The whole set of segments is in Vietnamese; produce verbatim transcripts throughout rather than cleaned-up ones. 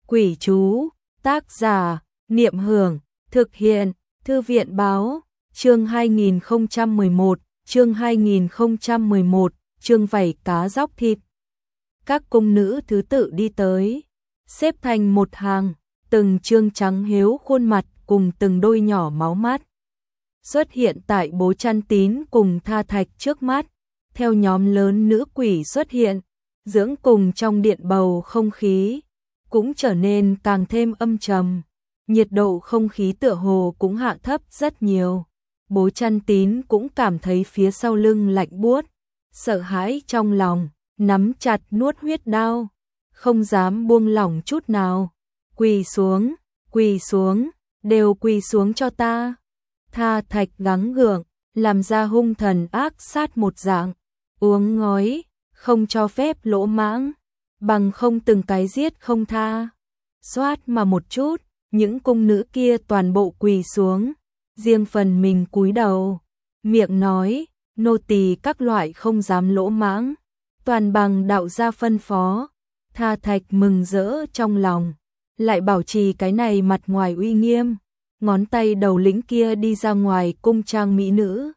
Quỷ chú, tác giả, Niệm Hưởng, thực hiện, Thư viện báo, chương hai nghìn không trăm mười một, chương hai nghìn không trăm mười một, chương vảy cá róc thịt. Các cung nữ thứ tự đi tới, xếp thành một hàng, từng trương trắng hiếu khuôn mặt cùng từng đôi nhỏ máu mắt. Xuất hiện tại Bố Chăn Tín cùng Tha Thạch trước mắt, theo nhóm lớn nữ quỷ xuất hiện, dưỡng cùng trong điện bầu không khí, cũng trở nên càng thêm âm trầm. Nhiệt độ không khí tựa hồ cũng hạ thấp rất nhiều. Bố Chăn Tín cũng cảm thấy phía sau lưng lạnh buốt, sợ hãi trong lòng, nắm chặt nuốt huyết đao, không dám buông lỏng chút nào. Quỳ xuống, quỳ xuống, đều quỳ xuống cho ta. Tha Thạch gắng gượng, làm ra hung thần ác sát một dạng, uống ngói, không cho phép lỗ mãng, bằng không từng cái giết không tha. Xoát mà một chút, những cung nữ kia toàn bộ quỳ xuống, riêng phần mình cúi đầu, miệng nói, nô tỳ các loại không dám lỗ mãng, toàn bằng đạo gia phân phó. Tha Thạch mừng rỡ trong lòng, lại bảo trì cái này mặt ngoài uy nghiêm, ngón tay đầu lĩnh kia đi ra ngoài cung trang mỹ nữ.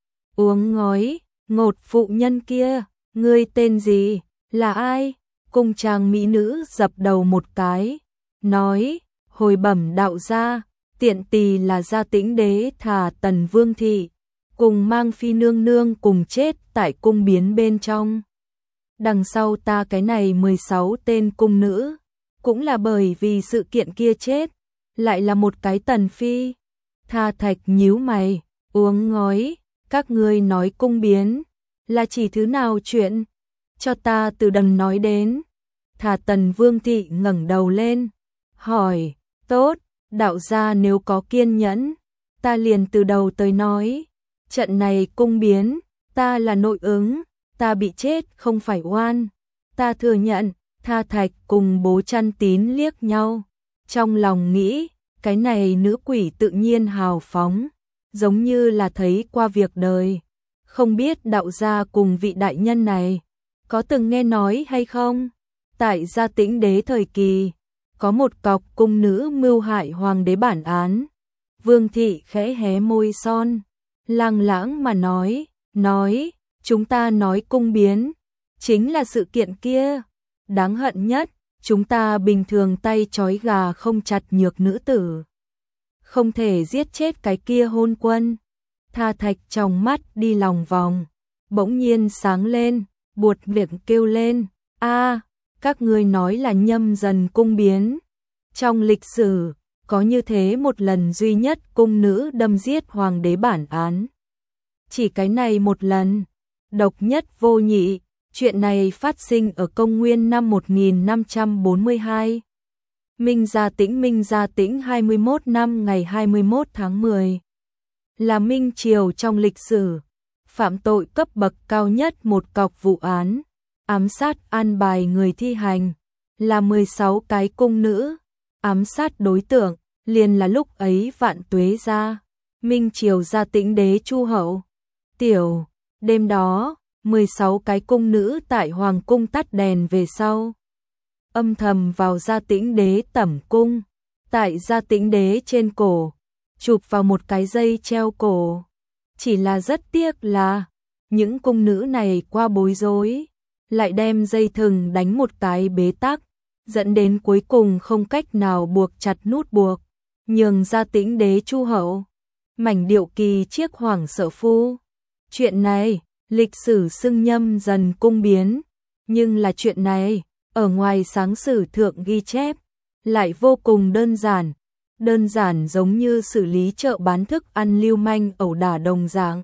Uống ngói, ngột phụ nhân kia, ngươi tên gì, là ai? Cung trang mỹ nữ dập đầu một cái, nói, hồi bẩm đạo gia, tiện tỳ là Gia Tĩnh Đế thà Tần Vương thị, cùng mang phi nương nương cùng chết tại cung biến bên trong. Đằng sau ta cái này mười sáu tên cung nữ, cũng là bởi vì sự kiện kia chết, lại là một cái Tần phi. Tha Thạch nhíu mày, uống ngói, các ngươi nói cung biến, là chỉ thứ nào chuyện? Cho ta từ đần nói đến. Thà Tần Vương thị ngẩng đầu lên, hỏi, tốt, đạo gia nếu có kiên nhẫn, ta liền từ đầu tới nói. Trận này cung biến, ta là nội ứng, ta bị chết không phải oan, ta thừa nhận. Tha Thạch cùng Bố Chăn Tín liếc nhau, trong lòng nghĩ, cái này nữ quỷ tự nhiên hào phóng, giống như là thấy qua việc đời. Không biết đạo gia cùng vị đại nhân này, có từng nghe nói hay không? Tại Gia Tĩnh Đế thời kỳ, có một cọc cung nữ mưu hại hoàng đế bản án. Vương thị khẽ hé môi son, lang lãng mà nói, nói, chúng ta nói cung biến, chính là sự kiện kia. Đáng hận nhất, chúng ta bình thường tay trói gà không chặt nhược nữ tử, không thể giết chết cái kia hôn quân. Tha Thạch trong mắt đi lòng vòng, bỗng nhiên sáng lên, buột miệng kêu lên, a, các ngươi nói là Nhâm Dần cung biến. Trong lịch sử, có như thế một lần duy nhất cung nữ đâm giết hoàng đế bản án. Chỉ cái này một lần, độc nhất vô nhị. Chuyện này phát sinh ở công nguyên năm một nghìn năm trăm bốn mươi hai. Minh Gia Tĩnh Minh Gia Tĩnh hai mươi mốt năm ngày hai mươi mốt tháng mười. Là Minh Triều trong lịch sử, phạm tội cấp bậc cao nhất một cọc vụ án, ám sát an bài người thi hành, là mười sáu cái cung nữ, ám sát đối tượng, liền là lúc ấy Vạn Tuế gia, Minh Triều Gia Tĩnh Đế Chu Hậu. Tiểu, đêm đó, mười sáu cái cung nữ tại Hoàng cung tắt đèn về sau, âm thầm vào Gia Tĩnh Đế tẩm cung, tại Gia Tĩnh Đế trên cổ, chụp vào một cái dây treo cổ. Chỉ là rất tiếc là, những cung nữ này qua bối rối, lại đem dây thừng đánh một cái bế tắc, dẫn đến cuối cùng không cách nào buộc chặt nút buộc, nhường Gia Tĩnh Đế Chu Hậu, mảnh điệu kỳ chiếc hoàng sợ phu. Chuyện này, lịch sử xưng Nhâm Dần cung biến, nhưng là chuyện này, ở ngoài sáng sử thượng ghi chép, lại vô cùng đơn giản, đơn giản giống như xử lý chợ bán thức ăn lưu manh ẩu đả đồng dạng.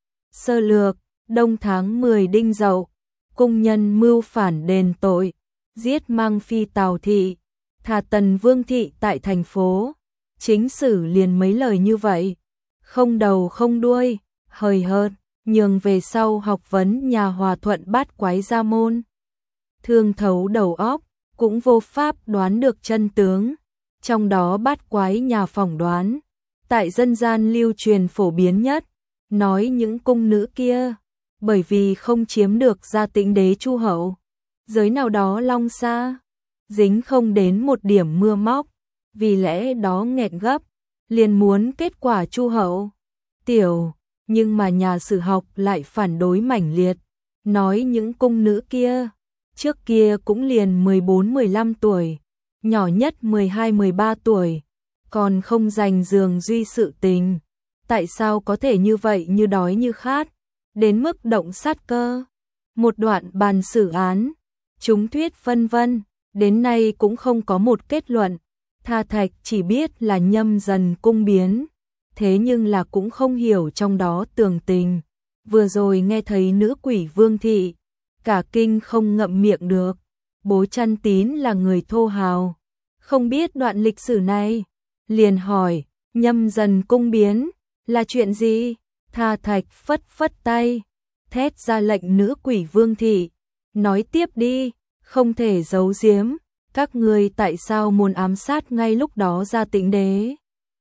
Sơ lược, đông tháng mười Đinh Dậu, cung nhân mưu phản đền tội, giết mang phi Tào thị, thà Tần Vương thị tại thành phố. Chính sử liền mấy lời như vậy, không đầu không đuôi, hời hợt, nhường về sau học vấn nhà Hòa Thuận bát quái gia môn. Thương thấu đầu óc, cũng vô pháp đoán được chân tướng, trong đó bát quái nhà phỏng đoán, tại dân gian lưu truyền phổ biến nhất, nói những cung nữ kia, bởi vì không chiếm được Gia Tĩnh Đế Chu Hậu, giới nào đó long xa, dính không đến một điểm mưa móc, vì lẽ đó nghẹn gấp, liền muốn kết quả Chu Hậu. Tiểu, nhưng mà nhà sử học lại phản đối mãnh liệt, nói những cung nữ kia, trước kia cũng liền mười bốn mười lăm tuổi, nhỏ nhất mười hai mười ba tuổi, còn không dành giường duy sự tình. Tại sao có thể như vậy, như đói như khát, đến mức động sát cơ? Một đoạn bàn xử án, chúng thuyết vân vân, đến nay cũng không có một kết luận. Tha Thạch chỉ biết là Nhâm Dần cung biến, thế nhưng là cũng không hiểu trong đó tường tình. Vừa rồi nghe thấy nữ quỷ Vương thị, cả kinh không ngậm miệng được. Bố Chăn Tín là người thô hào, không biết đoạn lịch sử này, liền hỏi, Nhâm Dần cung biến là chuyện gì? Tha Thạch phất phất tay, thét ra lệnh nữ quỷ Vương thị, nói tiếp đi, không thể giấu giếm, các ngươi tại sao muốn ám sát ngay lúc đó Gia Tĩnh đế?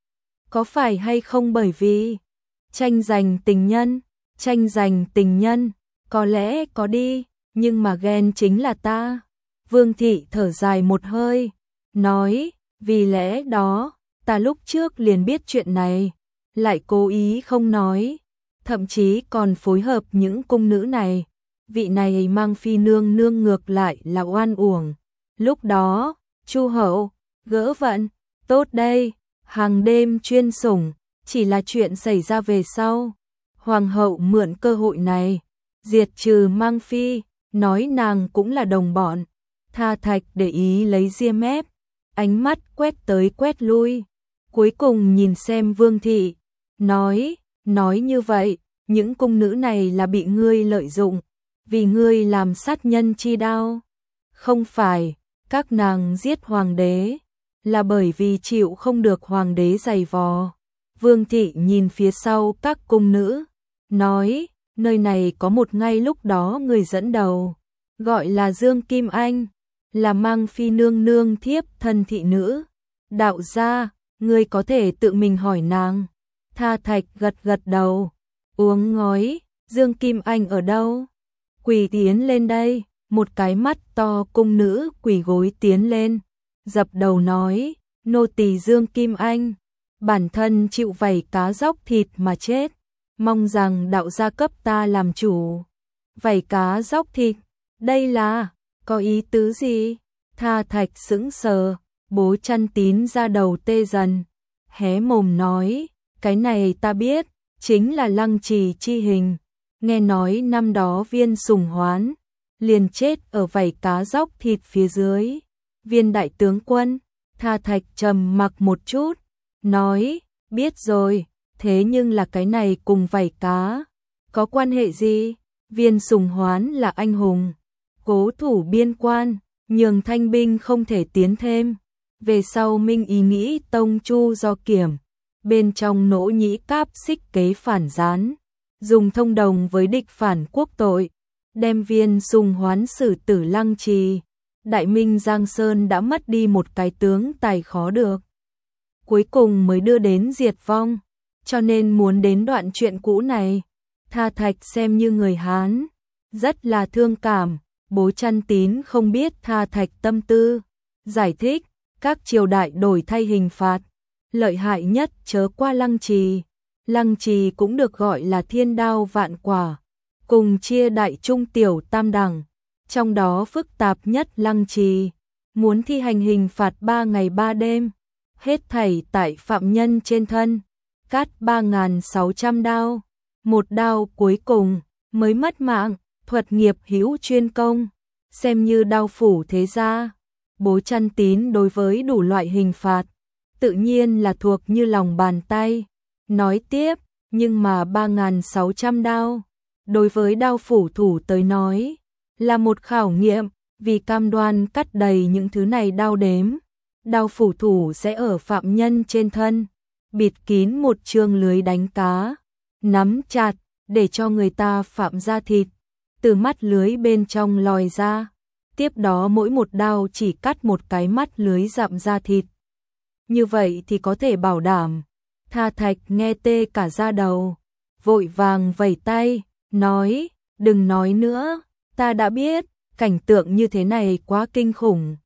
Có phải hay không bởi vì tranh giành tình nhân? Tranh giành tình nhân, có lẽ có đi, nhưng mà ghen chính là ta. Vương thị thở dài một hơi, nói, vì lẽ đó, ta lúc trước liền biết chuyện này, lại cố ý không nói, thậm chí còn phối hợp những cung nữ này. Vị này Mang Phi nương nương ngược lại là oan uổng. Lúc đó, Chu Hậu, gỡ vận, tốt đây, hàng đêm chuyên sủng, chỉ là chuyện xảy ra về sau. Hoàng hậu mượn cơ hội này, diệt trừ Mang Phi, nói nàng cũng là đồng bọn. Tha Thạch để ý lấy ria mép, ánh mắt quét tới quét lui, cuối cùng nhìn xem Vương thị, nói, nói như vậy, những cung nữ này là bị ngươi lợi dụng, vì ngươi làm sát nhân chi đao. Không phải, các nàng giết hoàng đế, là bởi vì chịu không được hoàng đế giày vò. Vương thị nhìn phía sau các cung nữ, nói, nơi này có một ngay lúc đó người dẫn đầu, gọi là Dương Kim Anh, là Mang Phi nương nương thiếp thân thị nữ. Đạo gia, ngươi có thể tự mình hỏi nàng. Tha Thạch gật gật đầu, uống ngói, Dương Kim Anh ở đâu? Quỳ tiến lên đây, một cái mắt to cung nữ quỳ gối tiến lên, dập đầu nói, nô tỳ Dương Kim Anh, bản thân chịu vảy cá dóc thịt mà chết, mong rằng đạo gia cấp ta làm chủ. Vảy cá dóc thịt, đây là, có ý tứ gì? Tha Thạch sững sờ, Bố Chăn Tín ra đầu tê dần, hé mồm nói, cái này ta biết, chính là Lăng Trì chi hình, nghe nói năm đó Viên Sùng Hoán liền chết ở vảy cá dóc thịt phía dưới. Viên đại tướng quân, Tha Thạch trầm mặc một chút, nói, biết rồi, thế nhưng là cái này cùng vảy cá có quan hệ gì? Viên Sùng Hoán là anh hùng, cố thủ biên quan, nhường thanh binh không thể tiến thêm. Về sau Minh ý nghĩ tông chu do kiểm, bên trong nỗ nhĩ cáp xích kế phản gián, dùng thông đồng với địch phản quốc tội, đem Viên Sùng Hoán xử tử Lăng Trì. Đại Minh Giang Sơn đã mất đi một cái tướng tài khó được, cuối cùng mới đưa đến diệt vong, cho nên muốn đến đoạn chuyện cũ này. Tha Thạch xem như người Hán, rất là thương cảm. Bố Chăn Tín không biết Tha Thạch tâm tư, giải thích, các triều đại đổi thay hình phạt, lợi hại nhất chớ qua Lăng Trì. Lăng Trì cũng được gọi là thiên đao vạn quả, cùng chia đại trung tiểu tam đẳng, trong đó phức tạp nhất Lăng Trì, muốn thi hành hình phạt ba ngày ba đêm, hết thảy tại phạm nhân trên thân, cắt ba nghìn sáu trăm đao, một đao cuối cùng mới mất mạng. Thuật nghiệp hữu chuyên công, xem như đao phủ thế gia. Bố Chăn Tín đối với đủ loại hình phạt, tự nhiên là thuộc như lòng bàn tay. Nói tiếp, nhưng mà ba nghìn sáu trăm đao, đối với đao phủ thủ tới nói, là một khảo nghiệm, vì cam đoan cắt đầy những thứ này đao đếm. Đao phủ thủ sẽ ở phạm nhân trên thân, bịt kín một chương lưới đánh cá, nắm chặt, để cho người ta phạm ra thịt từ mắt lưới bên trong lòi ra, tiếp đó mỗi một đao chỉ cắt một cái mắt lưới dặm ra thịt. Như vậy thì có thể bảo đảm. Tha Thạch nghe tê cả da đầu, vội vàng vẩy tay, nói, đừng nói nữa, ta đã biết, cảnh tượng như thế này quá kinh khủng,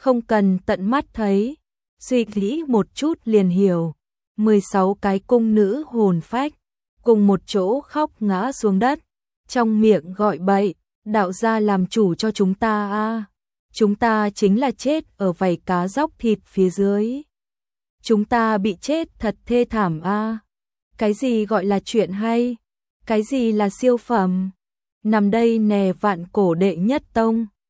không cần tận mắt thấy, suy nghĩ một chút liền hiểu. mười sáu cái cung nữ hồn phách, cùng một chỗ khóc ngã xuống đất, trong miệng gọi bậy, đạo gia làm chủ cho chúng ta a, chúng ta chính là chết ở vảy cá dóc thịt phía dưới. Chúng ta bị chết thật thê thảm a. Cái gì gọi là chuyện hay? Cái gì là siêu phẩm? Nằm đây nè vạn cổ đệ nhất tông,